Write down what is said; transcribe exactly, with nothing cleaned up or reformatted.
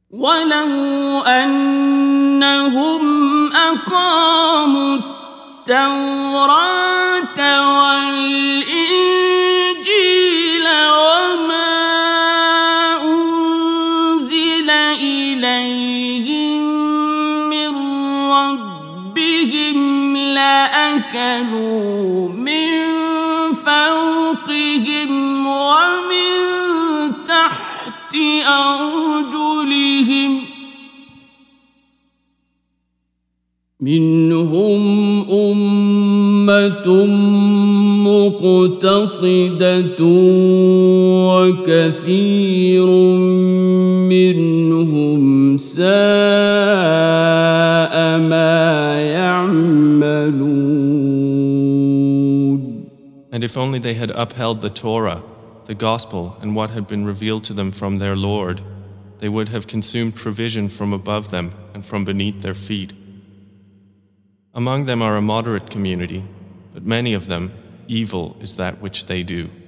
ولو أنهم أقاموا التوراة والإنجيل وما أنزل إليهم من ربهم لأكلوا من فوقهم ومن تحت أرجلهم منهم أمة مقتصدة وكثير منهم ساء ما يعملون. And if only they had upheld the Torah, the Gospel, and what had been revealed to them from their Lord, they would have consumed provision from above them and from beneath their feet. Among them are a moderate community, but many of them, evil is that which they do.